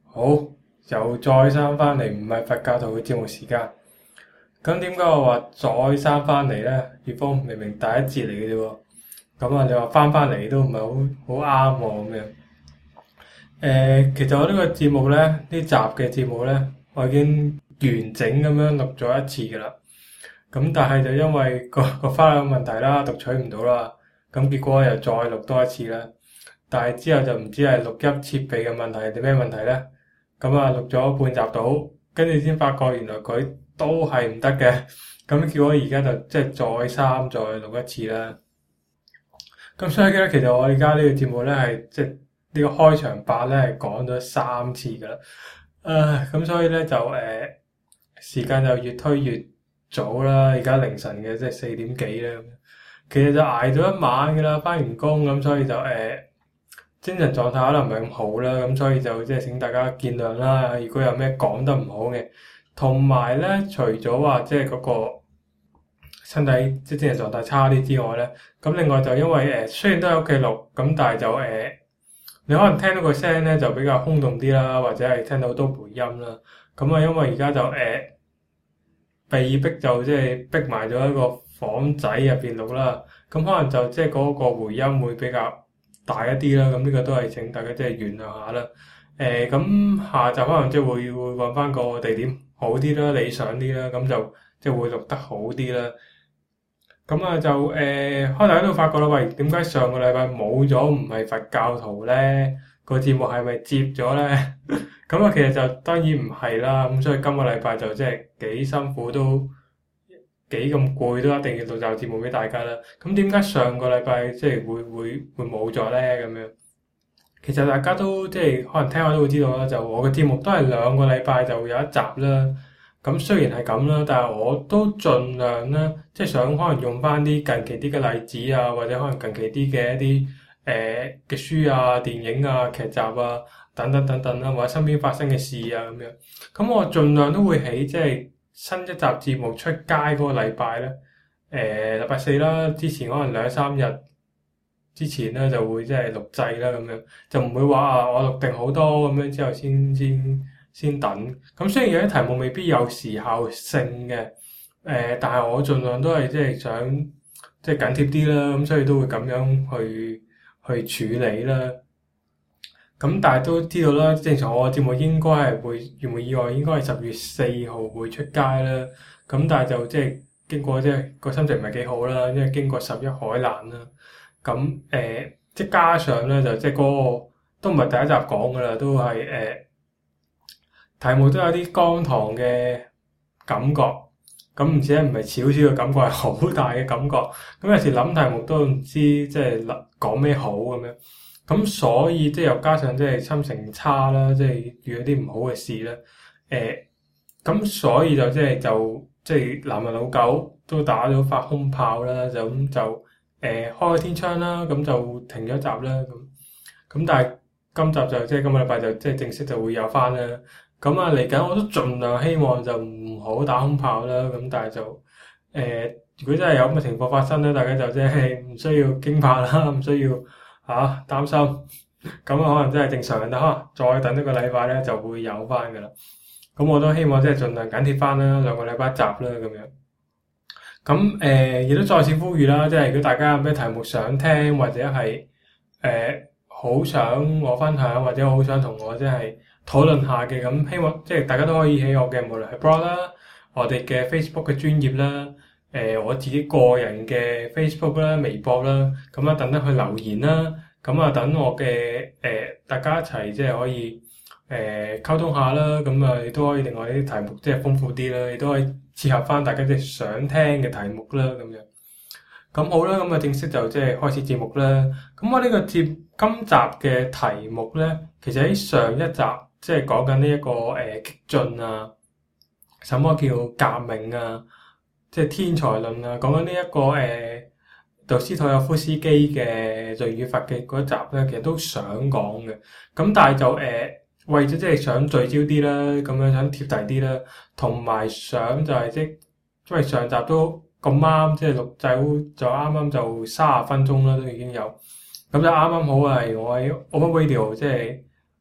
好，又再三翻嚟，唔係佛教徒嘅節目時間。咁點解我話再三翻嚟呢？葉峰明明第一節嚟嘅啫喎，咁啊你話翻嚟都唔係好啱喎咁樣。其實我呢個節目呢，呢集嘅節目呢，我已經完整咁樣錄咗一次㗎啦。咁但係就因為個花量問題啦，讀取唔到啦，咁結果又再錄多一次啦。但係之後就唔知係錄音設備嘅問題定咩問題呢？咁啊錄咗半集到，跟住先發覺原來佢都係唔得嘅。咁結果而家就即係再錄一次啦。咁所以咧，其實我而家呢個節目咧係即係呢個開場白咧係講咗3次噶啦。咁所以咧就時間就越推越早啦。而家凌晨嘅即係4點幾啦。其實就捱咗一晚噶啦，翻完工咁，所以就精神狀態可能唔係咁好啦，咁所以就即係請大家見諒啦。如果有咩講得唔好嘅，同埋咧，除咗話即係嗰個身體即係精神狀態差啲之外咧，咁另外就因為雖然都喺屋企錄，咁但係就你可能聽到個聲咧就比較空洞啲啦，或者係聽到好多回音啦。咁啊，因為而家就被逼就即係逼埋咗一個房仔入邊錄啦，咁可能就即係嗰個回音會比較大一啲啦。咁呢個都係請大家即係原諒下啦。咁下集可能即係會揾翻個地點好啲啦，理想啲啦，咁就即係會錄得好啲啦。咁啊就可能大家都發覺啦，喂，點解上個禮拜冇咗唔係佛教徒咧？個節目係咪接咗咧？咁啊，其實就當然唔係啦。咁所以今個禮拜就即係幾辛苦都幾咁攰，都一定要錄集節目俾大家啦。咁點解上個禮拜即係會冇咗咧？咁樣其實大家都即係可能聽下都會知道啦。就我嘅節目都係2個禮拜就有一集啦。咁雖然係咁啦，但係我都盡量啦，即係想可能用翻啲近期啲嘅例子啊，或者可能近期啲嘅一啲嘅書啊、電影啊、劇集啊等等等等啦，或者身邊發生嘅事啊咁樣。咁我盡量都會喺即係新一集節目出街嗰個禮拜咧，禮拜4啦，之前可能2、3日之前咧就會即係錄製啦咁樣，就唔會話我錄定好多咁樣之後先等。咁雖然有啲題目未必有時效性嘅，但係我盡量都係即係想即係緊貼啲啦，咁所以都會咁樣去處理啦。咁但係都知道啦，正常我嘅節目應該係會如無意外應該係10月4號會出街啦。咁但係就即係經過即係個心情唔係幾好啦，因為經過11海難啦。咁即係加上咧就即係嗰個都唔係第一集講噶啦，都係題目都有啲荒唐嘅感覺，咁唔止唔係少少嘅感覺，係好大嘅感覺。咁有時諗題目都唔知即係講咩好咁樣，咁所以即係又加上即係心情差啦，即係遇到啲唔好嘅事啦。咁所以就即係男人老狗都打咗發空炮啦，就咁就開咗天窗啦，咁就停咗一集啦。咁但係今集就即係今個禮拜就即係正式就會有翻啦。咁啊，嚟緊我都盡量希望就唔好打空炮啦。咁但係就如果真係有咁嘅情況發生咧，大家就即係唔需要驚怕啦，唔需要擔心。咁啊，可能真係正常嘅啦。再等一個禮拜咧，就會有翻噶啦。咁我都希望即係盡量緊貼翻啦，2個禮拜一集啦咁樣。咁亦都再次呼籲啦，即係如果大家有咩題目想聽，或者係好想我分享，或者好想同我即係討論下嘅，咁希望即係大家都可以喺我嘅無論係 blog 啦，我哋嘅 Facebook 嘅專頁啦，我自己個人嘅 Facebook 啦、微博啦，咁啊等等去留言啦，咁啊等我嘅大家一齊即係可以溝通下啦，咁啊亦都可以令我啲題目即係豐富啲啦，亦都可以切合翻大家即係想聽嘅題目啦，咁樣。咁好啦，咁啊正式就即係開始節目啦。咁我呢個今集嘅題目咧，其實喺上一集即係講緊呢一個激進啊，什麼叫革命啊，即係天才論啊，講緊呢一個杜斯妥也夫斯基嘅《罪與罰》嘅嗰一集咧，其實都想講嘅。咁但係就為咗即係想聚焦啲啦，咁樣想貼題啲啦，同埋想就係因為上集都咁啱，即係錄製就啱啱就30分鐘啦，都已經有，咁就啱啱好係我喺 Open Radio 即係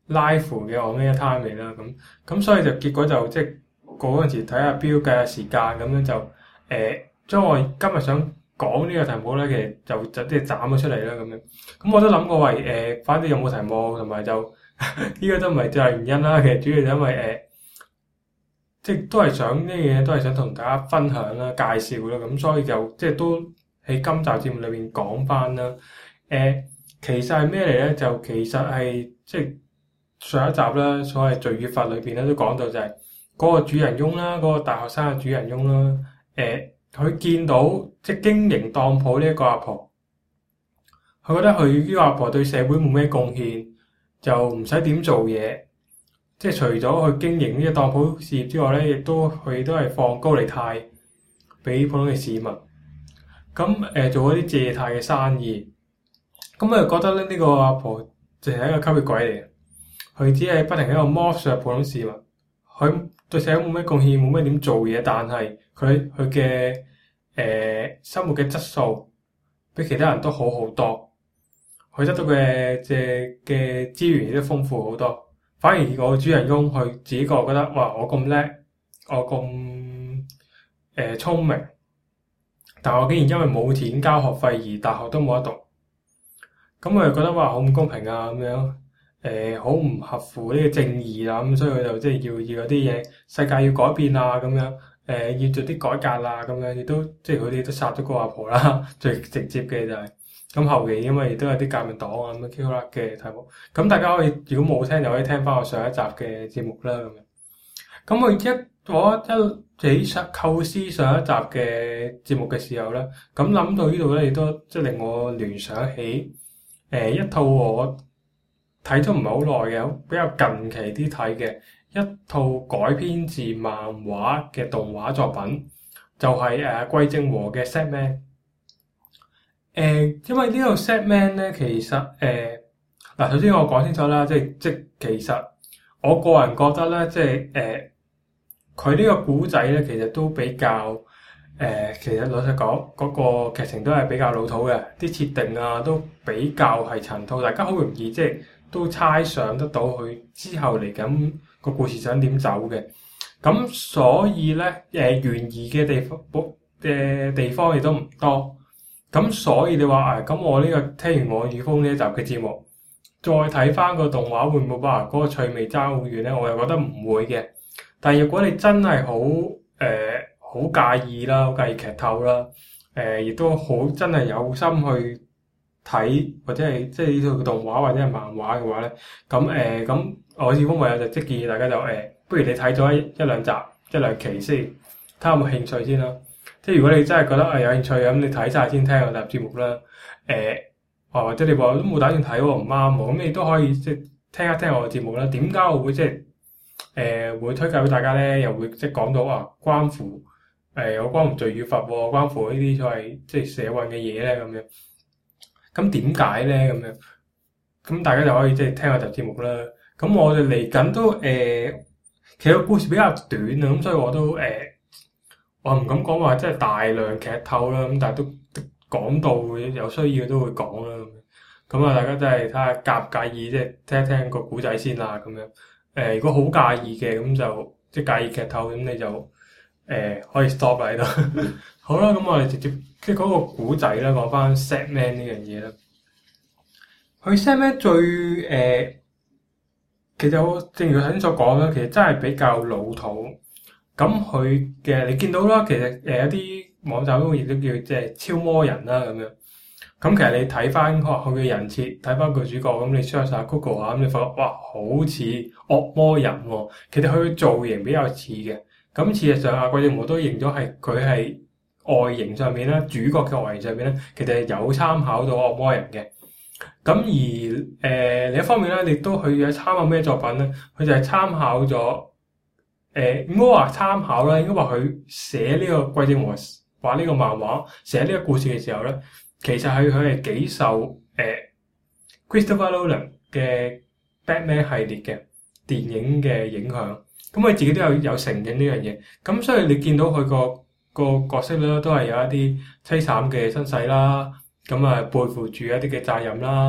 live 嘅 on air time 嚟啦，咁所以就結果就即係嗰陣時睇下表計下時間咁樣就將我今日想講呢個題目咧，其實就即係斬咗出嚟啦咁樣。咁我都諗過為反正有冇題目同埋就呢個都唔係最大原因啦。其實主要就因為即係都係想呢樣嘢，都係想同大家分享啦、介紹啦，咁所以就即係都喺今集節目裏邊講翻啦。其實係咩嚟咧？就其實係即係上一集啦，所謂罪與罰裏邊咧都講到就係嗰個主人翁啦，嗰個大學生嘅主人翁啦。佢見到即係經營當鋪呢一個阿婆，佢覺得佢呢個阿婆對社會冇咩貢獻，就唔使點做嘢。即係除咗去經營呢個當鋪事業之外咧，亦都佢都係放高利貸俾普通嘅市民。咁做嗰啲借貸嘅生意，咁佢就覺得咧呢個阿婆淨係一個吸血鬼嚟嘅，佢只係不停喺度剝削普通市民，佢對社會冇咩貢獻，冇咩點做嘢，但係佢嘅生活嘅質素比其他人都好好多，佢得到嘅資源亦都豐富好多。反而個主人翁佢自己覺得哇，我咁叻，我咁聰明，但我竟然因為冇錢交學費而大學都冇得讀，咁佢就覺得哇好唔公平啊咁樣，好唔合乎呢個正義啦，咁所以佢就即係要有啲嘢世界要改變啊咁樣，要做啲改革啦咁樣，亦都即係佢哋都殺咗個阿婆啦，最直接嘅就係。咁後期因為亦都有啲革命黨啊咁樣 Q 啦嘅題目，咁大家可以如果冇聽就可以聽翻我上一集嘅節目啦咁樣。咁我一起構思上一集嘅節目嘅時候咧，咁諗到呢度咧，亦都即係令我聯想起一套我睇咗唔係好耐嘅，比較近期啲睇嘅一套改編自漫畫嘅動畫作品，就係桂正和嘅 Setman。因為呢個 Setman 咧，其實嗱，首先我講清楚啦，即其實我個人覺得咧，即係佢呢個古仔咧，其實都比較其實老實講，嗰個劇情都係比較老土嘅，啲設定啊都比較係陳套，大家好容易即係都猜想得到佢之後嚟緊個故事想點走嘅。咁所以咧，懸疑嘅地方亦都唔多。咁所以你話咁我呢個聽完我宇峰呢一集嘅節目，再睇翻個動畫會唔會話嗰個趣味爭好遠咧？我又覺得唔會嘅。但係如果你真係好介意啦，好介意劇透啦，亦都好真係有心去睇或者係即係呢套動畫或者係漫畫嘅話咧，咁我宇峰唯有就即建議大家就不如你睇咗一兩集一兩期先，睇下有冇興趣先啦。即係如果你真係覺得有興趣咁，你睇晒先聽我集節目啦。或者你話都冇打算睇喎，唔啱喎，咁你都可以即係聽一聽我嘅節目啦。點解我會即係會推介俾大家咧？又會即係講到關乎有關乎罪與罰喎，關乎呢啲所謂即係社運嘅嘢咧咁樣。咁點解咧咁樣？咁大家就可以即係聽我集節目啦。咁我哋嚟緊都其實個故事比較短啊，咁所以我都我唔敢講話即係大量劇透啦，咁但係都講到有需要都會講啦。咁大家真係睇下介唔介意，即係聽一聽個古仔先啦咁樣。如果好介意嘅，咁就即係介意劇透，咁你就可以 stop 喺度。好啦，咁我哋直接即係嗰個古仔啦，講翻 Setman 呢樣嘢啦。佢 Setman 最其實我正如頭先所講啦，其實真係比較老土。咁佢嘅你見到啦，其實有啲網站都亦都叫即係超魔人啦咁樣。咁其實你睇翻佢嘅人設，睇翻個主角，咁你 search 下 Google 咁你發覺哇，好似惡魔人喎。其實佢嘅造型比較似嘅。咁事實上桂正和都認咗佢係外形上面啦，主角嘅外形上面咧，其實係有參考到惡魔人嘅。咁而另一方面咧，亦都佢有參考咩作品咧？佢就係參考咗。應該話參考啦，應該話佢寫呢個桂正和畫呢個漫畫，寫呢個故事嘅時候咧，其實佢係幾受Christopher Nolan 嘅 Batman 系列嘅電影嘅影響。咁佢自己都有承認呢樣嘢。咁所以你見到佢個角色咧，都係有一啲凄慘嘅身世啦，咁背負住一啲嘅責任啦，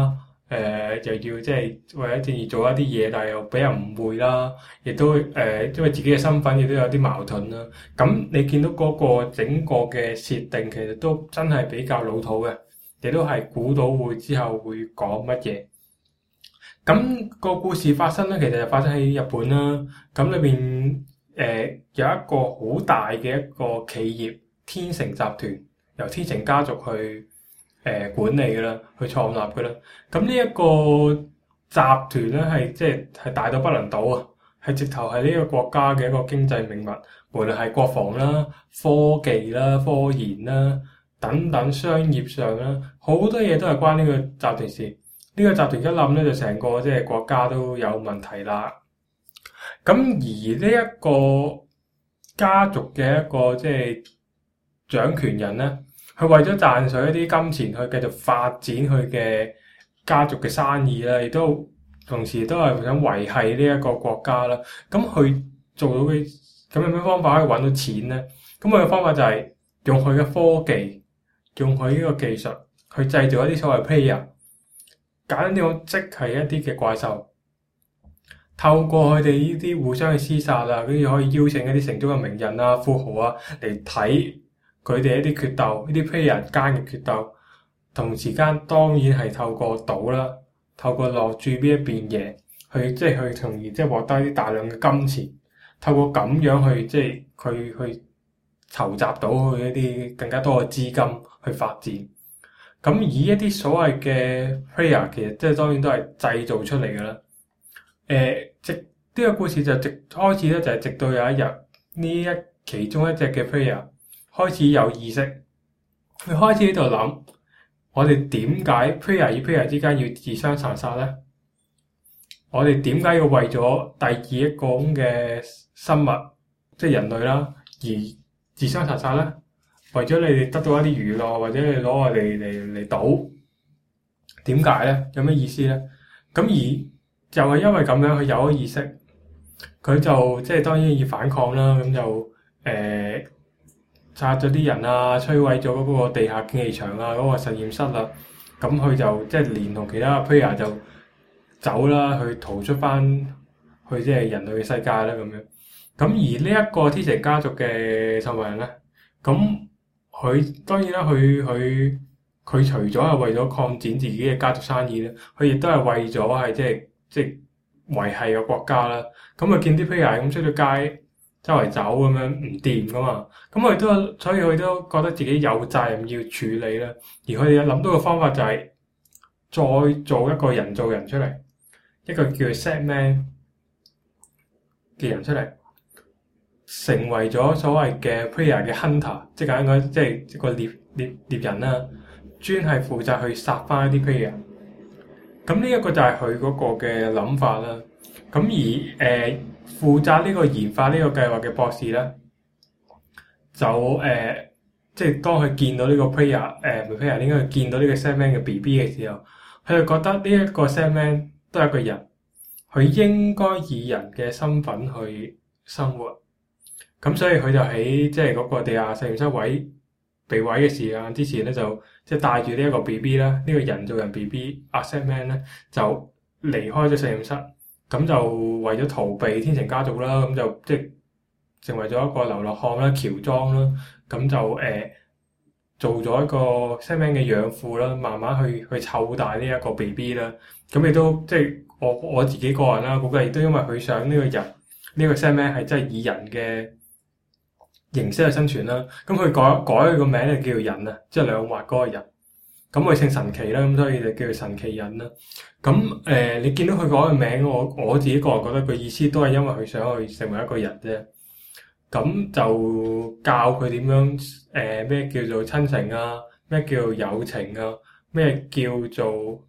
又要即係為咗正義做一啲嘢，但係又俾人誤會啦，亦都因為自己嘅身份亦都有啲矛盾啦。咁你見到嗰個整個嘅設定其實都真係比較老土嘅，亦都係估到會之後會講乜嘢。咁個故事發生咧，其實就發生喺日本啦。咁裏邊有一個好大嘅一個企業天成集團，由天成家族去管理嘅啦，去創立嘅啦。咁呢一個集團咧係即係大到不能倒啊，係直頭係呢個國家嘅一個經濟命脈，無論係國防啦、科技啦、科研啦等等商業上啦，好多嘢都係關呢個集團事。呢個集團一冧咧，就成個即係國家都有問題啦。咁而呢一個家族嘅一個即係掌權人咧，佢為咗賺取一啲金錢去繼續發展佢嘅家族嘅生意啦，亦都同時都係想維繫呢一個國家啦。咁佢做到嘅咁有咩方法可以揾到錢咧？咁佢嘅方法就係用佢嘅科技，用佢呢個技術去製造一啲所謂 player。簡單啲講，即係一啲嘅怪獸，透過佢哋呢啲互相嘅廝殺啊，跟住可以邀請一啲城中嘅名人啊、富豪啊嚟睇佢哋一啲決鬥，呢啲 player 間嘅決鬥。同時間當然係透過賭啦，透過落注邊一邊贏，去從而即係獲得一啲大量嘅金錢。透過咁樣去即係佢去籌集到佢一啲更加多嘅資金去發展。咁以一啲所謂嘅 player， 其實即係當然都係製造出嚟嘅啦。呢個故事就開始咧，就係直到有一日呢其中一隻嘅 player 開始有意識，佢開始喺度諗：我哋點解 player 與 player 之間要自相殘殺咧？我哋點解要為咗第二一個咁嘅生物，即係人類啦，而自相殘殺咧？為咗你哋得到一啲娛樂，或者你攞我哋嚟賭，點解咧？有咩意思咧？咁而就係因為咁樣，佢有咗意識，佢就即係當然要反抗啦。咁就殺咗啲人啊，摧毀咗嗰個地下競技場啊，嗰個實驗室啊。咁佢就即係連同其他 player 就走啦，去逃出翻去即係人類嘅世界啦咁樣。咁而呢一個天成家族嘅創辦人咧，咁佢當然啦，佢除咗係為咗擴展自己嘅家族生意咧，佢亦都係為咗係即係維繫個國家啦。咁佢見啲 player 咁出咗街周圍走咁樣唔掂噶嘛，咁所以佢都覺得自己有責任要處理啦。而佢哋有諗到嘅方法就係再做一個人造人出嚟，一個叫 Sandman 嘅人出嚟，成為咗所謂嘅 player 嘅 hunter， 即係簡單講，即係一個獵人啦，專係負責去殺翻一啲 player。咁呢一個就係佢嗰個嘅諗法啦。咁而負責呢個研發呢個計劃嘅博士咧，就即係當佢見到呢個 player， 唔係 player，應該係見到呢個 Sandman 嘅 BB 嘅時候，佢就覺得呢一個 Sandman 都係一個人，佢應該以人嘅身份去生活。咁所以佢就喺即係嗰個地下實驗室被毀嘅時間之前咧，就即係帶住呢一個 BB 啦，呢個人造人 BB Sandman 咧就離開咗實驗室，咁就為咗逃避天成家族啦，咁就即係成為咗一個流浪漢啦、喬裝啦，咁就做咗一個 Sandman 嘅養父啦，慢慢去湊大呢一個 BB 啦，咁亦都即係我自己個人啦，估計亦都因為佢想呢個人呢個 Sandman 係真係以人嘅形式去生存啦，咁佢改佢個名就叫做人啊，即係兩畫嗰個人。咁佢姓神奇啦，咁所以就叫做神奇人啦。咁你見到佢改個名，我自己個人覺得佢意思都係因為佢想去成為一個人啫。咁就教佢點樣咩叫做親情啊，咩叫做友情啊，咩叫做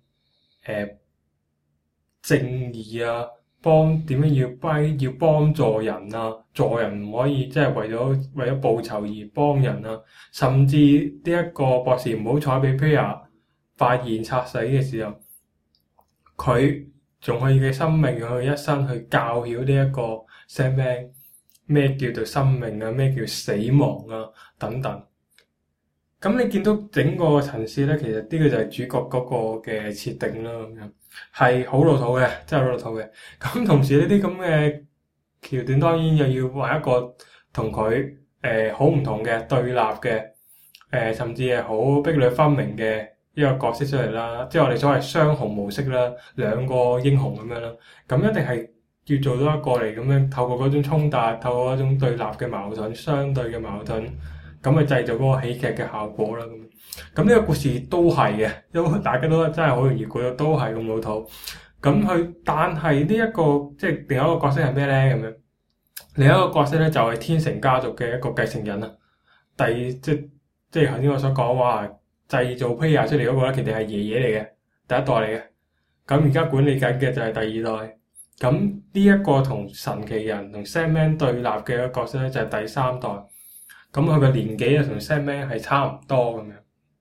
正義啊。點樣要幫助人啊？助人唔可以即係為咗報酬而幫人啊！甚至呢一個博士唔好彩俾 player 發現拆死嘅時候，佢仲可以嘅生命用佢一生去教曉呢一個 Sandman 咩叫做生命啊？咩叫死亡啊？等等。 咁你見到整個層次咧，其實呢個就係主角嗰個嘅設定啦，咁樣係好老土嘅，真係好老土嘅。咁同時呢啲咁嘅橋段，當然又要畫一個同佢好唔同嘅對立嘅甚至係好壁壘分明嘅一個角色出嚟啦。即係我哋所謂雙雄模式啦，兩個英雄咁樣啦。咁一定係要做到一個嚟咁樣，透過嗰種衝突，透過嗰種對立嘅矛盾、相對嘅矛盾。咁咪製造嗰個喜劇嘅效果啦。咁呢個故事都係嘅，因為大家都真係好容易估到，都係咁老土。但係呢一個即係另一個角色係咩咧？咁樣另一個角色咧就係天成家族嘅一個繼承人啦。即係頭先我所講話製造披亞出嚟嗰個咧，其實係爺爺嚟嘅，第一代嚟嘅。咁而家管理緊嘅就係第二代。咁呢一個同神奇人同 Sandman 對立嘅一個角色咧，就係第三代。咁佢嘅年紀啊，同 Sandman 係差唔多咁樣。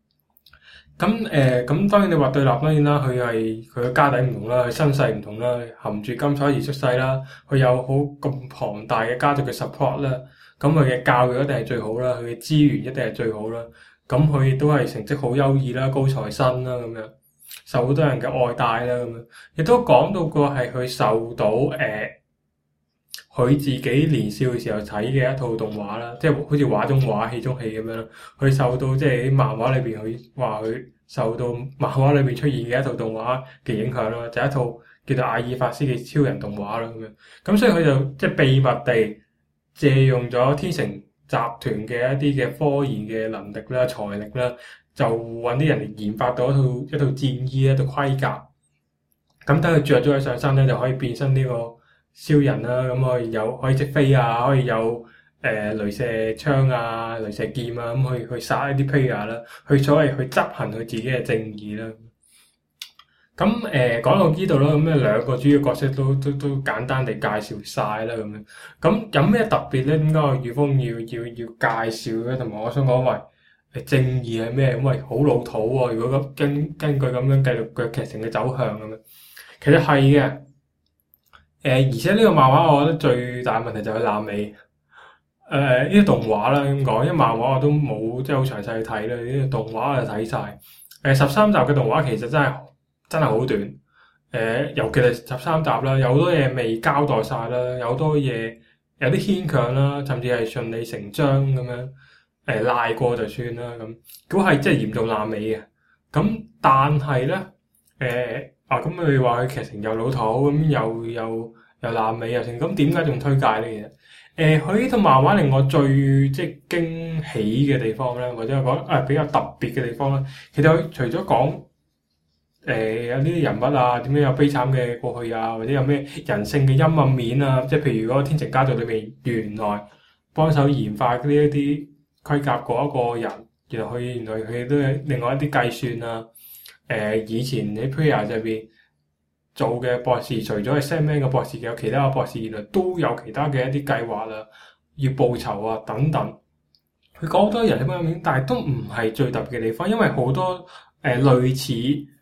咁當然你話對立，當然啦，佢嘅家底唔同啦，佢身世唔同啦，含住金彩而出世啦，佢有好咁龐大嘅家族嘅 support 啦。咁佢嘅教育一定係最好啦，佢嘅資源一定係最好啦。咁佢亦都係成績好優異啦，高材生啦，咁樣受好多人嘅愛戴啦，咁樣亦都講到過係佢受到佢自己年少嘅時候睇嘅一套動畫啦，即係好似畫中畫、戲中戲咁樣啦。佢受到即係喺漫畫裏邊，佢話佢受到漫畫裏邊出現嘅一套動畫嘅影響啦，就係一套叫做阿爾法斯嘅超人動畫啦咁樣。咁所以佢就即係秘密地借用咗天成集團嘅一啲嘅科研嘅能力啦、財力啦，就揾啲人嚟研發到一套戰衣、一套盔甲。咁等佢着咗喺上身咧，就可以變身呢個超人啦。咁可以識飛啊，可以有鐳射槍啊、鐳射劍啊，咁去殺一啲 player 啦，去所謂去執行佢自己嘅正義啦。咁講到呢度啦，咁兩個主要角色都簡單地介紹晒啦，咁樣。咁有咩特別咧？點解我宇峰要介紹咧？同埋我想講話正義係咩？咁好老土喎！如果根據咁樣繼續嘅劇情嘅走向咁樣，其實係嘅。而且呢個漫畫我覺得最大問題就係爛尾。呢啲動畫啦咁講，因為漫畫我都冇即係好詳細去睇啦，呢啲動畫我就睇晒。13集嘅動畫其實真係好短。尤其係13集啦，有好多嘢未交代晒啦，有好多嘢有啲牽強啦，甚至係順理成章咁樣賴過就算啦咁。如果係真係嚴重爛尾嘅，咁但係咧咁你話佢劇情又老土咁，又爛尾又成，咁點解仲推介呢？其實佢呢套漫畫令我最即係驚喜嘅地方咧，或者係講比較特別嘅地方咧，其實佢除咗講有呢啲人物啊，點樣有悲慘嘅過去啊，或者有咩人性嘅陰暗面啊，即係譬如嗰個天成家族裏面原來幫手研發呢一啲盔甲嗰一個人，原來佢都有另外一啲計算啊。以前喺 Prayer 入邊做嘅博士，除咗係 Sandman 嘅博士，有其他嘅博士，原來都有其他嘅一啲計劃啊，要報仇啊等等。佢講好多人嘅面，但係都唔係最特別嘅地方，因為好多類似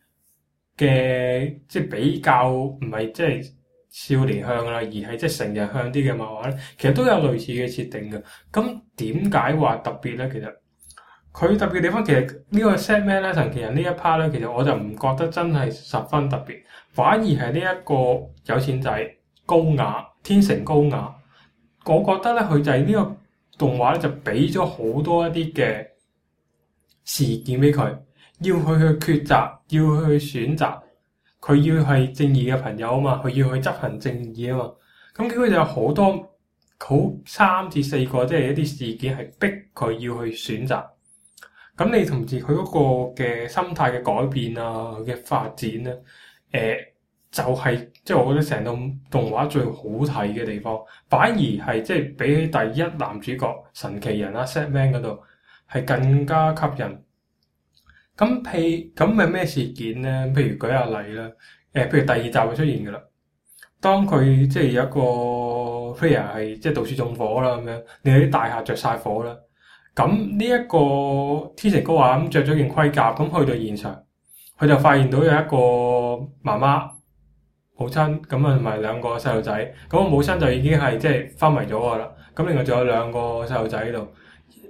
嘅即係比較唔係即係少年向啦，而係即係成人向啲嘅漫畫咧，其實都有類似嘅設定嘅。咁點解話特別咧？其實佢特別嘅地方，其實呢個 Sandman 咧，神奇人呢一 part 咧，其實我就唔覺得真係十分特別，反而係呢一個有錢仔高雅天成高雅，我覺得咧佢就係呢個動畫咧就俾咗好多一啲嘅事件俾佢，要佢去抉擇，要去選擇，佢要係正義嘅朋友啊嘛，佢要去執行正義啊嘛，咁佢就有好多好3至4個即係一啲事件係逼佢要去選擇。咁你同時佢嗰個嘅心態嘅改變啊，佢嘅發展咧，就係即係我覺得成套動畫最好睇嘅地方，反而係即係比起第一男主角神奇人啦 Sandman 嗰度係更加吸引。咁係咩事件咧？譬如舉下例啦，譬如第2集就出現㗎啦。當佢即係有一個 player 係即係到處縱火啦咁樣，令啲大廈着晒火啦。咁呢一個天成高雅咁着咗件盔甲，咁去到現場，佢就發現到有一個媽媽、母親咁啊，同埋2個細路仔。咁個母親就已經係即係昏迷咗㗎啦。咁另外仲有2個細路仔喺度。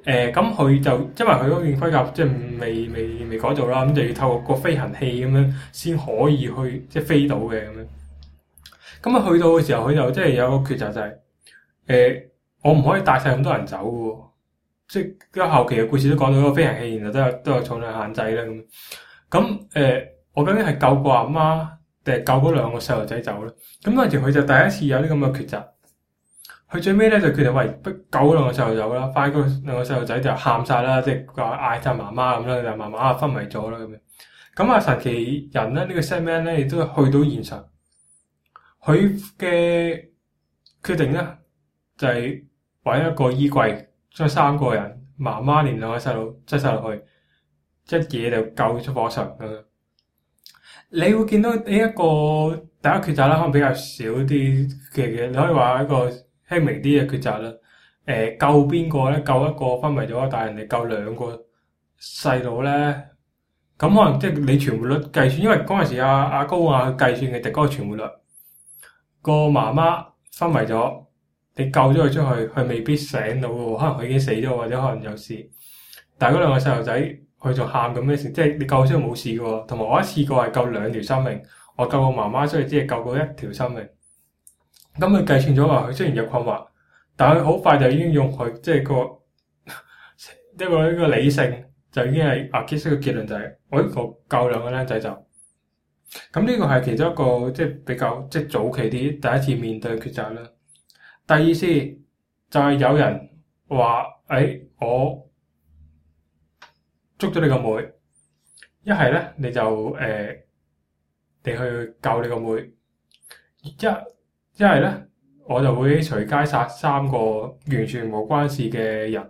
咁佢就因為佢嗰件盔甲即係未改造啦，咁就要透過個飛行器咁樣先可以去即係飛到嘅咁樣。咁啊去到嘅時候，佢就即係有個抉擇就係、我唔可以帶晒咁多人走嘅喎，即係因為後期嘅故事都講到個飛行器原來都有重量限制啦咁。咁我究竟係救個阿媽定係救嗰兩個細路仔走咧？咁嗰陣時佢就第一次有啲咁嘅抉擇。佢最尾咧就決定喂，不救嗰兩個細路走啦，翻嗰兩個細路仔就喊晒啦，即係話嗌晒媽媽咁啦，就媽媽昏迷咗啦咁樣。咁啊神奇人咧呢個 Sandman 咧亦都去到現場，佢嘅決定咧就係揾一個衣櫃，將三個人媽媽連兩個細路擠晒落去，一嘢就救出火場咁樣。你會見到呢一個第一抉擇啦，可能比較少啲嘅，你可以話一個輕微啲嘅抉擇啦。救邊個咧？救一個昏迷咗嘅大人嚟救兩個細路咧？咁可能即係你存活率計算，因為嗰陣時阿高亞去計算嘅就嗰個存活率。個媽媽昏迷咗，你救咗佢出去，佢未必醒到嘅喎，可能佢已經死咗，或者可能有事。但係嗰兩個細路仔，佢仲喊緊咩事？即係你救出去冇事嘅喎。同埋我一次過係救兩條生命，我救個媽媽出去，只係救過一條生命。咁佢計算咗話，佢雖然有困惑，但係佢好快就已經用佢即係一個理性，就已經係結出個結論就係我呢個救兩個僆仔就。咁呢個係其中一個即係比較即係早期啲第一次面對嘅抉擇啦。第二次就係有人話：我捉咗你個妹，一係咧你就你去救你個妹，一係咧我就會隨街殺三個完全無關事嘅人。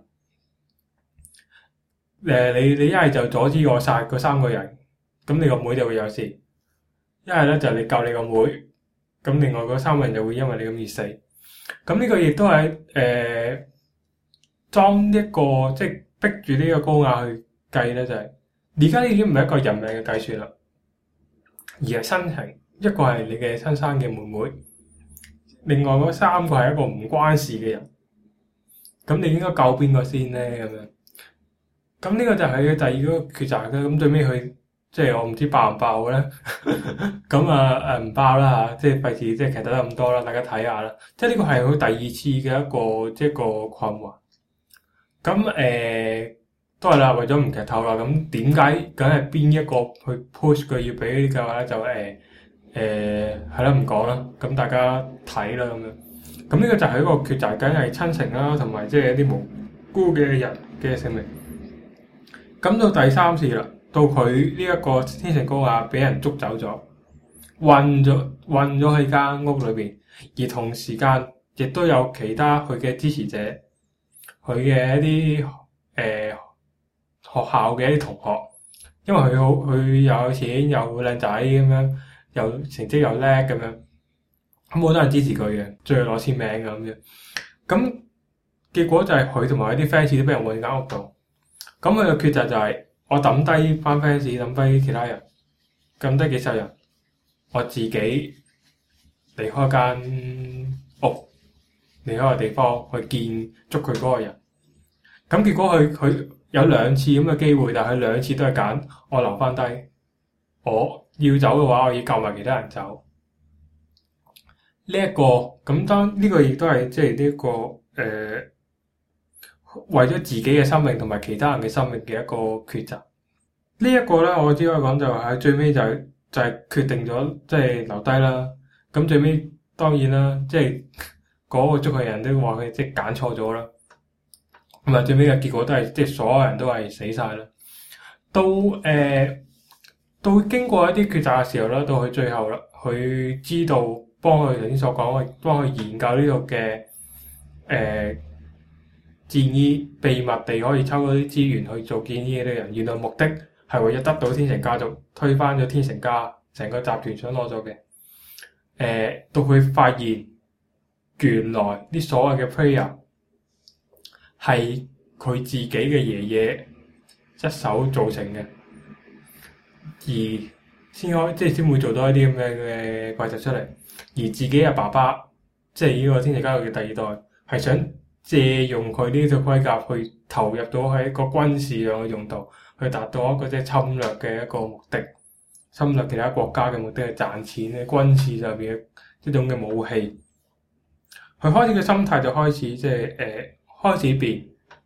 你一係就阻止我殺嗰三個人，咁你個妹就會有事；一係咧就你救你個妹，咁另外嗰三個人就會因為你咁而死。咁呢個亦都係當一個即係逼住呢個高雅去計咧，就係而家已經唔係一個人命嘅計算啦，而係親情。一個係你嘅親生嘅妹妹，另外嗰三個係一個唔關事嘅人。咁你應該救邊個先咧？咁樣，咁呢個就係佢第二個抉擇嘅。咁最尾佢即係我唔知爆唔爆咧。咁唔爆啦嚇，即係費事即係劇透得咁多啦，大家睇下啦。即係呢個係佢第二次嘅一個困惑。咁都係啦，為咗唔劇透啦。咁點解梗係邊一個去 push 佢要俾呢個咧？就係啦，唔講啦。咁大家睇啦咁樣。咁呢個就係一個抉擇，梗係親情啦，同埋即係一啲無辜嘅人嘅性命。咁到第三次啦，到佢呢一個天成高雅俾人捉走咗，困咗喺間屋裏邊，而同時間亦都有其他佢嘅支持者，佢嘅一啲學校嘅一啲同學，因為佢有錢又靚仔咁樣，又成績又叻咁樣，咁好多人支持佢嘅，最後攞簽名嘅咁樣。咁結果就係佢同埋啲 fans 都俾人困喺間屋度。咁佢嘅抉擇就係我抌低班 fans，抌低其他人，抌低幾十人，我自己離開間屋，離開個地方去見捉佢嗰個人。咁結果佢有兩次咁嘅機會，但係佢兩次都係揀我留翻低。我要走嘅話，我要救埋其他人走。呢一個咁當呢個亦都係即係呢個為咗自己嘅生命同埋其他人嘅生命嘅一個抉擇。呢一個咧，我只可以講就係最尾就係決定咗即係留低啦。咁最尾當然啦，即係嗰個捉佢人都話佢即係揀錯咗啦。咁啊，最尾嘅結果都係即係所有人都係死晒啦。到經過一啲抉擇嘅時候啦，到佢最後啦，佢知道幫佢頭先所講，幫佢研究呢個嘅戰醫，秘密地可以抽到啲資源去做戰醫嘅人，原來目的係為咗得到天成家族，推翻咗天成家成個集團想攞咗嘅。到佢發現原來啲所謂嘅 player 係佢自己嘅爺爺一手造成嘅，而先會做到一啲咁嘅怪獸出嚟。而自己嘅爸爸，即係呢個天成家族嘅第二代，係想借用佢呢套盔甲去投入到喺一個軍事上嘅用途，去達到一個即係侵略嘅一個目的，侵略其他國家嘅目的係賺錢嘅軍事上邊嘅一種嘅武器。佢開始嘅心態就開始即係開始變。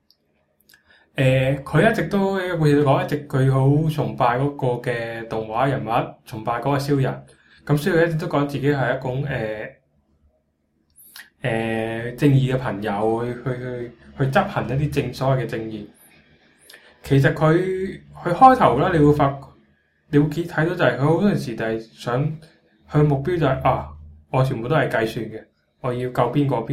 佢一直都一個故事講，一直佢好崇拜嗰個嘅動畫人物，崇拜嗰個燒人。咁所以佢一直都講自己係一種正義嘅朋友，去執行一啲所謂嘅正義。其實佢開頭啦，你會睇到就係佢好多陣時就係想佢目標就係我全部都係計算嘅，我要救邊個，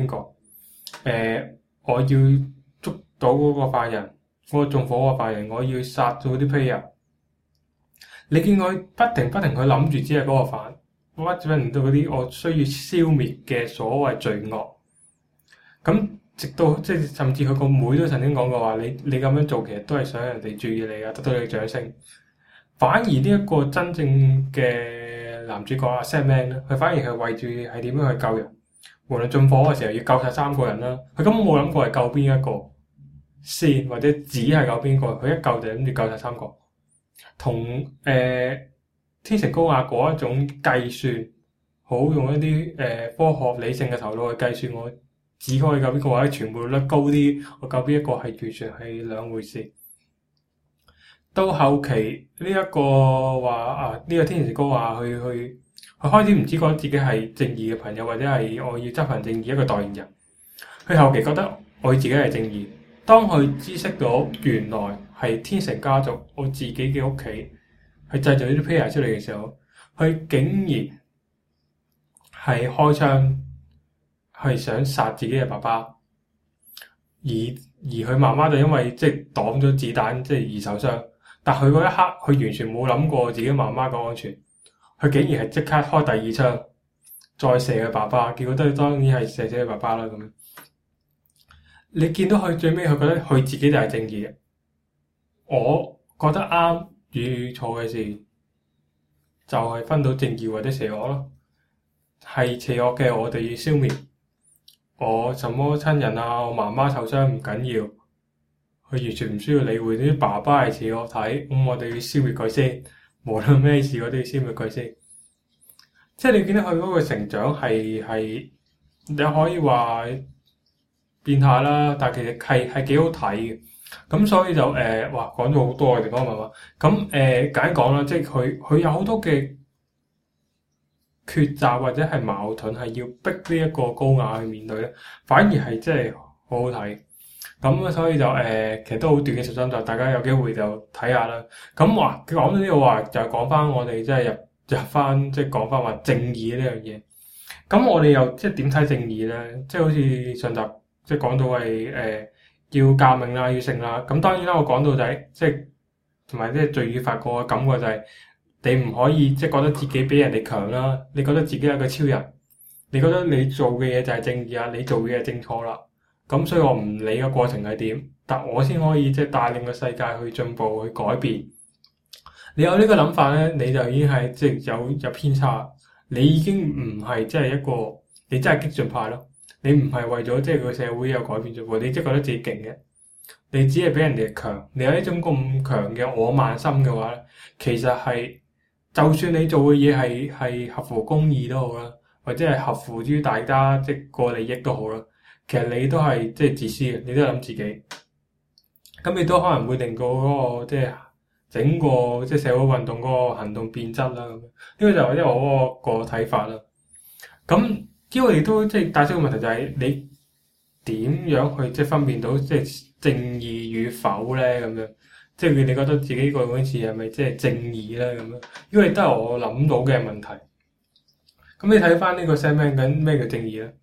我要捉到嗰個犯人，嗰個縱火嗰個犯人，我要殺到啲 player。你見佢不停去諗住只係嗰個犯，不停到嗰啲我需要消滅嘅所謂罪惡。咁直到即係甚至佢個妹都曾經講過話，你咁樣做其實都係想人哋注意你啊，得到你嘅掌聲。反而呢一個真正嘅男主角阿 Sandman 咧，佢反而係為住係點樣去救人。無論縱火嘅時候要救晒3個人啦，佢根本冇諗過係救邊一個先，或者只係救邊個，佢一救就諗住救晒3個。同天成高亞嗰一種計算，好用一啲科學理性嘅頭腦去計算，我只可以救邊個或者存活率高啲，我救邊一個係完全係兩回事。到後期呢一個話呢個天成高亞佢開始唔知覺得自己係正義嘅朋友，或者係我要執行正義一個代言人。佢後期覺得我自己係正義。當佢知識到原來係天成家族我自己嘅屋企去製造呢啲 player 出嚟嘅時候，佢竟然係開槍係想殺自己嘅爸爸，而佢媽媽就因為即係擋咗子彈即係而受傷。但佢嗰一刻佢完全冇諗過自己媽媽嘅安全，佢竟然係即刻開第2槍再射佢爸爸，結果都當然係射死佢爸爸啦。咁你見到佢最尾佢覺得佢自己就係正義嘅。我覺得啱與錯嘅事就係分到正義或者邪惡咯。係邪惡嘅我哋要消滅，我什麼親人啊，我媽媽受傷唔緊要，佢完全唔需要理會。啲爸爸係邪惡體，咁我哋要消滅佢先，無論咩事我都要消滅佢先。即係你見到佢嗰個成長係你可以話變態啦，但係其實係幾好睇嘅。咁所以就講咗好多嘅地方係嘛。咁簡講啦，即係佢有好多嘅抉擇或者係矛盾係要逼呢一個高雅去面對咧，反而係真係好好睇。咁所以就其實都好短嘅13集，大家有機會就睇下啦。咁講到呢個話就係講翻我哋即係入翻即係講翻話正義呢樣嘢。咁我哋又即係點睇正義咧？即係好似上集即係講到係要革命啦，要勝啦。咁當然啦，我講到就係即係同埋即係罪與罰個感覺就係你唔可以即係覺得自己比人哋強啦，你覺得自己係個超人，你覺得你做嘅嘢就係正義啊，你做嘅嘢係正錯啦。咁所以我唔理個過程係點，但我先可以即係帶領個世界去進步去改變。你有呢個諗法咧，你就已經係即係有偏差，你已經唔係即係一個你真係激進派咯。你唔係為咗即係個社會有改變進步，你即係覺得自己勁嘅，你只係比人哋強。你有一種咁強嘅我慢心嘅話咧，其實係就算你做嘅嘢係合乎公義都好啦，或者係合乎於大家即係個利益都好啦。其實你都係即係自私嘅，你都係諗自己，咁你都可能會令到嗰個即係整個即係社會運動嗰個行動變質啦。咁呢個就係因為我個睇法啦。咁因為亦都即係帶出個問題就係你點樣去即係分辨到即係正義與否咧？咁樣即係你覺得自己個嗰次係咪即係正義咧？咁樣因為都係我諗到嘅問題。咁你睇翻呢個 Sandman 緊咩叫正義咧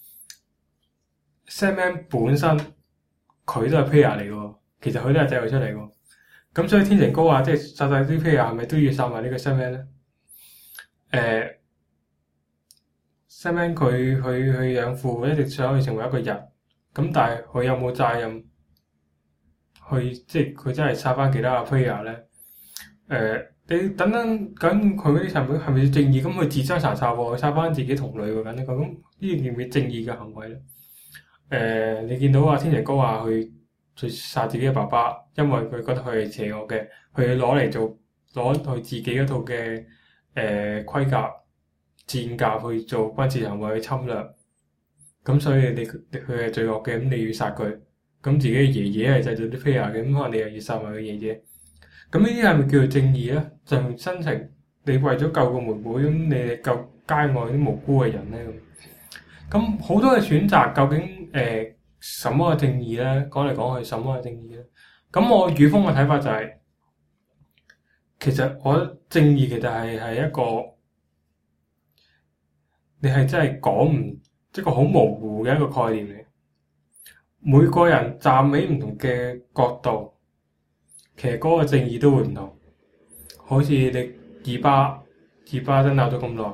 ？Sandman 本身佢都係 player 嚟嘅，其實佢都係製造出嚟嘅。咁所以天成高啊，即係殺晒啲 player 係咪都要殺埋呢個 Sandman 咧？Sandman 佢養父一直想去成為一個人，咁但係佢有冇責任去即係佢真係殺翻其他嘅 player 咧？你等等咁佢嗰啲係咪正義？咁佢自相殘殺喎，佢殺翻自己同類喎，咁呢件叫唔叫正義嘅行為咧？ 你見到阿天晴哥話去殺自己嘅爸爸，因為佢覺得佢係邪惡嘅，佢攞佢自己嗰套嘅盔甲戰甲去做軍事行為去侵略，咁所以佢係罪惡嘅，咁你要殺佢，咁自己嘅爺爺係製造啲飛亞嘅，咁可能你又要殺埋佢爺爺，咁呢啲係咪叫做正義咧？就用真情，你為咗救個妹妹，咁你哋救街外啲無辜嘅人咧咁好多嘅選擇，究竟什麼嘅正義咧？講嚟講去，什麼嘅正義咧？咁我宇峰嘅睇法就係、其實我覺得正義其實係一個，你係真係講唔，一個好模糊嘅一個概念嚟。每個人站喺唔同嘅角度，其實嗰個正義都會唔同。好似你以巴爭拗咗咁耐，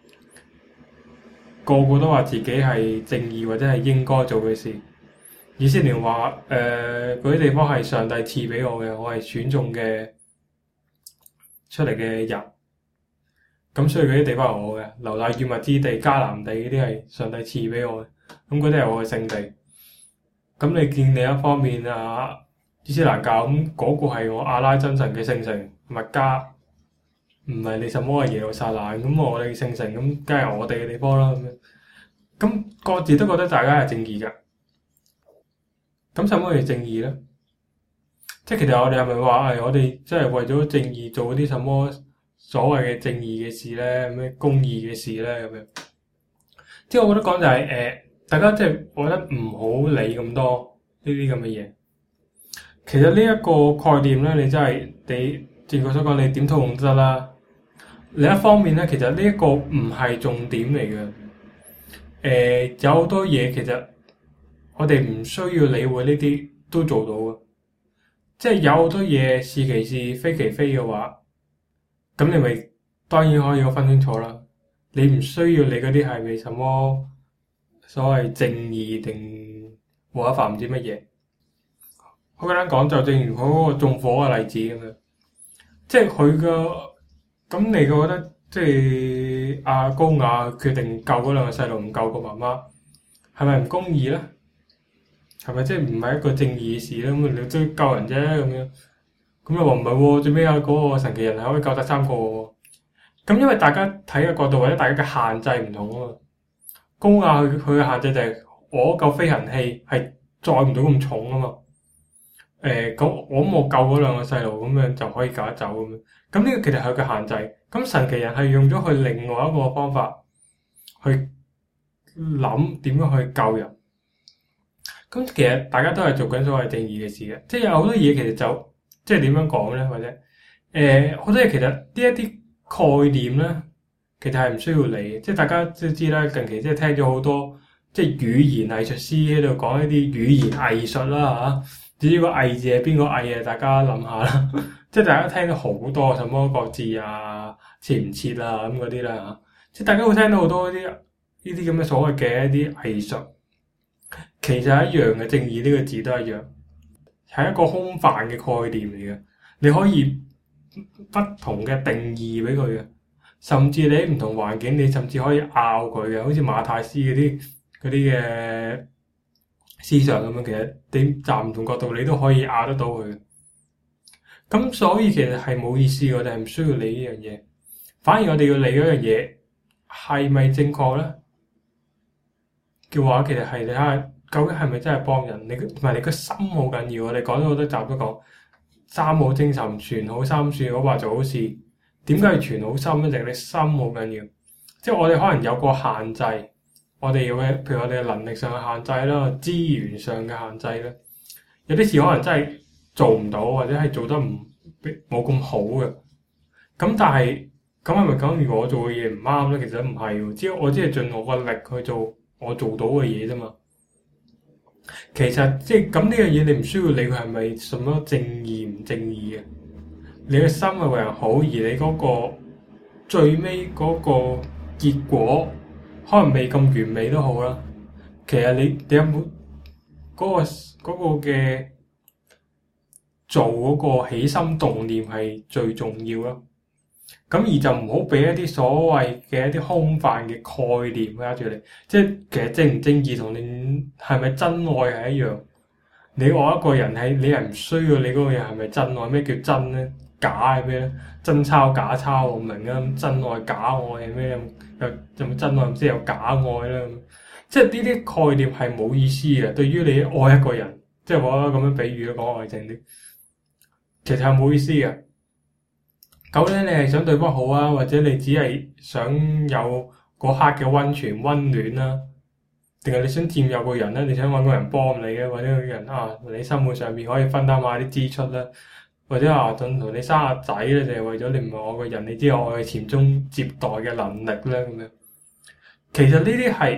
個個都話自己係正義或者係應該做嘅事。以色列話嗰啲地方係上帝賜俾我嘅，我係選中嘅出嚟嘅人。咁所以嗰啲地方係我嘅，流奶與蜜之地、迦南地嗰啲係上帝賜俾我嘅，咁嗰啲係我嘅聖地。咁你見另一方面伊斯蘭教咁嗰個係我阿拉真神嘅聖城麥加，唔係你什麼嘅耶路撒冷，咁我哋聖城咁，梗係我哋嘅地方啦咁樣。咁各自都覺得大家係正義㗎。咁什麼係正義咧？即係其實我哋係咪話我哋真係為咗正義做啲什麼所謂嘅正義嘅事咧？咩公義嘅事咧？咁樣，即係我覺得講就係大家即係我覺得唔好理咁多呢啲咁嘅嘢。其實呢一個概念咧，你真係你正如我所講，你點套用都得啦。另一方面咧，其實呢一個唔係重點嚟嘅。有好多嘢其實我哋唔需要理會呢啲都做到嘅。即係有好多嘢是其是非其非嘅話，咁你咪當然可以分清楚啦。你唔需要理嗰啲係咪什麼所謂正義定冇得犯唔知乜嘢。好簡單講，就正如佢嗰個縱火嘅例子咁樣，即係佢個咁你覺得即係阿高雅決定救嗰兩個細路唔救個媽媽，係咪唔公義咧？係咪即係唔係一個正義嘅事咧？咁你都救人啫咁樣，咁又話唔係喎，最尾有嗰個神奇人係可以救得3個喎。咁因為大家睇嘅角度或者大家嘅限制唔同啊嘛。高雅佢嘅限制就係我嚿飛行器係載唔到咁重啊嘛。咁我救嗰兩個細路咁樣就可以救得走咁樣。咁呢個其實係佢嘅限制。咁神奇人係用咗佢另外一個方法去諗點樣去救人。咁其實大家都係做緊所謂正義嘅事嘅，即係有好多嘢其實就即係點樣講咧，或者好多嘢其實呢一啲概念咧，其實係唔需要理嘅。即係大家都知啦，近期即係聽咗好多即係語言藝術師喺度講一啲語言藝術啦嚇。至於個藝字係邊個藝啊？大家諗下啦。即係大家聽到好多什麼國字啊、切唔切啊咁嗰啲啦嚇。即係大家會聽到好多呢啲咁嘅所謂嘅一啲藝術。其實係一樣嘅，正義呢個字都一樣，係一個空泛嘅概念嚟嘅。你可以不同嘅定義俾佢嘅，甚至你喺唔同環境，你甚至可以拗佢嘅，好似馬太斯嗰啲嘅思想咁樣。其實你站唔同角度，你都可以拗得到佢。咁所以其實係冇意思，我哋係唔需要理呢樣嘢，反而我哋要理嗰樣嘢係咪正確咧？嘅話，其實係你睇下究竟係咪真係幫人？你同埋你個心好緊要。我哋講咗好多集都講，三好精神，存好心，算好話做好事。點解要存好心咧？就係你心好緊要。即係我哋可能有個限制，我哋譬如我哋嘅能力上嘅限制啦，資源上嘅限制啦，有啲事可能真係做唔到，或者係做得冇咁好嘅。咁但係咁係咪講？如果我做嘅嘢唔啱咧，其實唔係喎。我只係盡我個力去做我做到嘅嘢啫嘛。其實即係咁呢樣嘢，你唔需要理佢係咪什麼正義唔正義嘅。你嘅心係為人好，而你嗰個最尾嗰個結果可能未咁完美都好啦。其實你有冇嗰個嘅做嗰個起心動念係最重要啦。 咁而就唔好俾一啲所謂嘅一啲空泛嘅概念壓住你，即係其實正唔正義同你係咪真愛係一樣。你愛一個人你係唔需要你嗰個人係咪真愛？咩叫真咧？假係咩咧？真抄假抄我唔明啊！真愛假愛係咩？有冇真愛唔知有假愛啦？即係呢啲概念係冇意思嘅。對於你愛一個人，即係我咁樣比喻講愛情啲，其實係冇意思嘅。究竟你係想對方好啊，或者你只係想有嗰刻嘅溫泉溫暖啦，定係你想佔有個人咧？你想揾個人幫你嘅，或者個人你生活上面可以分擔下啲支出啦，或者同你生下仔咧，就係為咗你唔係我個人，你知我嘅傳宗接代嘅能力咧咁樣。其實呢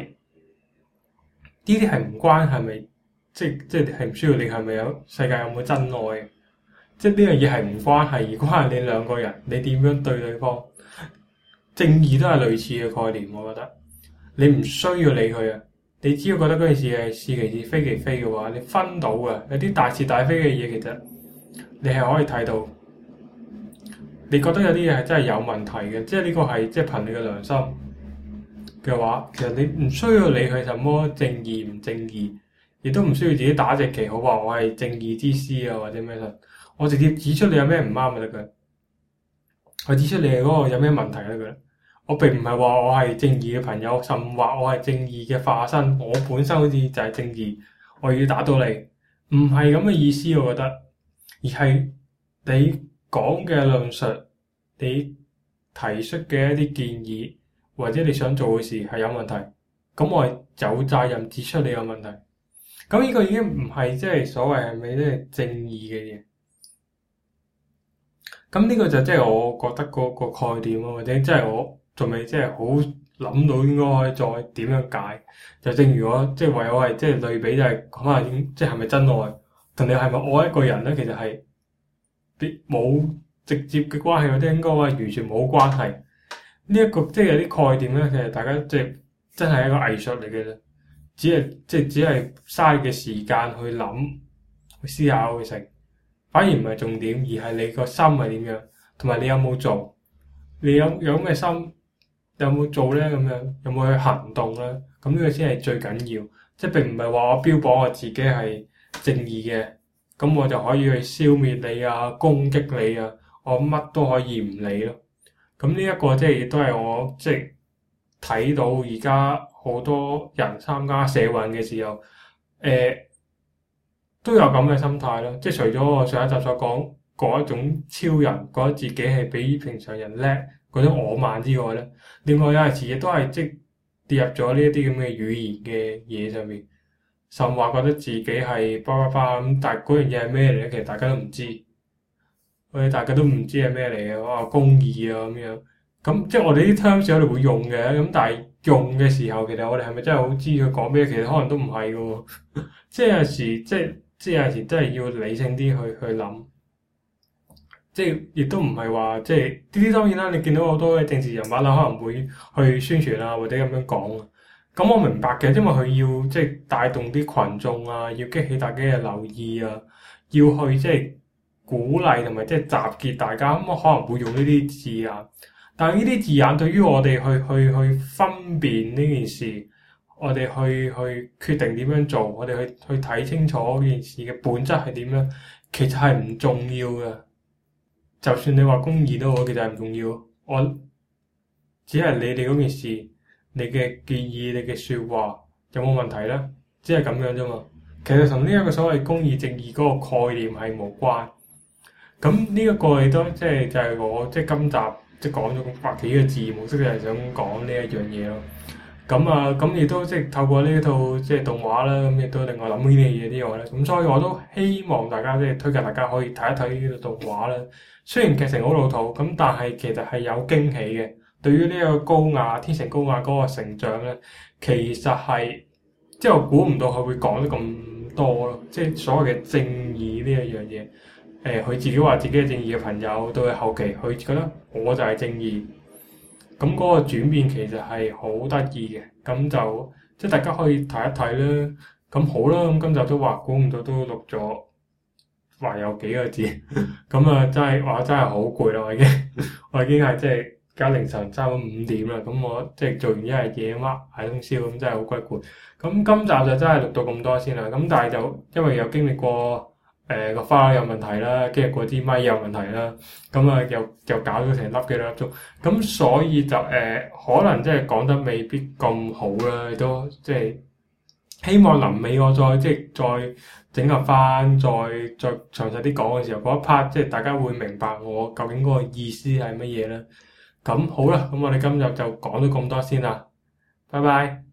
啲係唔關係咪，即係唔需要你係咪有世界有冇真愛。即係呢樣嘢係唔關係，而關係你兩個人你點樣對對方。正義都係類似嘅概念，我覺得你唔需要理佢啊。你只要覺得嗰件事係是其是非其非嘅話，你分到嘅有啲大是大非嘅嘢，其實你係可以睇到。你覺得有啲嘢係真係有問題嘅，即係呢個係即係憑你嘅良心嘅話，其實你唔需要理佢什麼正義唔正義，亦都唔需要自己打隻旗號話我係正義之師啊或者咩。我直接指出你有咩唔啱就得㗎，我指出你嗰個有咩問題就得㗎。我並唔係話我係正義嘅朋友，甚至話我係正義嘅化身。我本身好似就係正義，我要打到你，唔係咁嘅意思。我覺得，而係你講嘅論述，你提出嘅一啲建議，或者你想做嘅事係有問題，咁我係有責任指出你有問題。咁呢個已經唔係即係所謂係咪即係正義嘅嘢。咁呢個就即係我覺得嗰個概念咯，或者即係我仲未即係好諗到應該可以再點樣解。就正如我即係唯有係即係類比，就係講下即係咪真愛同你係咪愛一個人咧，其實係冇直接嘅關係，或者應該話完全冇關係。呢一個即係有啲概念咧，其實大家即係真係一個藝術嚟嘅啫，只係嘥嘅時間去諗、去思考、去成。反而唔係重點，而係你個心係點樣，同埋你有冇做，你有咩心，有冇做咧咁樣，有冇去行動咧？咁呢個先係最緊要，即係並唔係話我標榜我自己係正義嘅，咁我就可以去消滅你啊、攻擊你啊，我乜都可以唔理咯。咁呢一個即係亦都係我即係睇到而家好多人參加社運嘅時候，都有咁嘅心態咯，即係除咗我上一集所講嗰一種超人覺得自己係比平常人叻嗰種我慢之外咧，另外有陣時亦都係即係跌入咗呢一啲咁嘅語言嘅嘢上面，甚至話覺得自己係巴巴巴咁，但係嗰樣嘢係咩嚟咧？其實大家都唔知，大家都唔知係咩嚟嘅，哇公義啊咁樣，咁即係我哋啲 terms 我哋會用嘅，咁但係用嘅時候，其實我哋係咪真係好知佢講咩？其實可能都唔係嘅喎，即係有時即係有時真係要理性啲去諗，即係亦都唔係話即係呢啲當然啦。你見到好多嘅政治人物啦，可能會去宣傳啊，或者咁樣講啊。咁我明白嘅，因為佢要即係帶動啲群眾啊，要激起大家嘅留意啊，要去即係鼓勵同埋即係集結大家。咁我可能會用呢啲字眼，但係呢啲字眼對於我哋去分辨呢件事。我哋去決定點樣做，我哋去睇清楚件事嘅本質係點樣，其實係唔重要嘅。就算你話公義都好，其實係唔重要。我只係你哋嗰件事，你嘅建議、你嘅説話有冇問題咧？只係咁樣啫嘛。其實同呢一個所謂公義正義嗰個概念係無關。咁呢一個亦都即係就係我即係今集即係講咗百幾個字模式，就係想講呢一樣嘢咯。咁亦都即係透過呢套即係動畫啦，咁亦都令我諗呢啲嘢之外咧，咁所以我都希望大家即係推介大家可以睇一睇呢套動畫啦。雖然劇情好老土，咁但係其實係有驚喜嘅。對於呢個高雅天成高雅嗰個成長咧，其實係即係我估唔到佢會講得咁多咯。即係所謂嘅正義呢一樣嘢，佢自己話自己係正義嘅朋友，到佢後期佢覺得我就係正義。咁嗰個轉變其實係好得意嘅，咁就即係大家可以睇一睇啦。咁好啦，咁今集都話估唔到都錄咗話有幾個字，咁啊真係好攰啦，我已經係即係而家凌晨差唔多5點啦，咁我即係做完一日夜捱通宵，咁真係好鬼攰。咁今集就真係錄到咁多先啦，咁但係就因為有經歷過個花有問題啦，經歷過啲咪有問題啦，咁啊又搞咗成幾兩粒鐘，咁所以就可能即係講得未必咁好啦，都即係希望臨尾我再整合翻，再詳細啲講嘅時候，嗰一 part 即係大家會明白我究竟嗰個意思係乜嘢啦。咁好啦，咁我哋今日就講到咁多先啦，拜拜。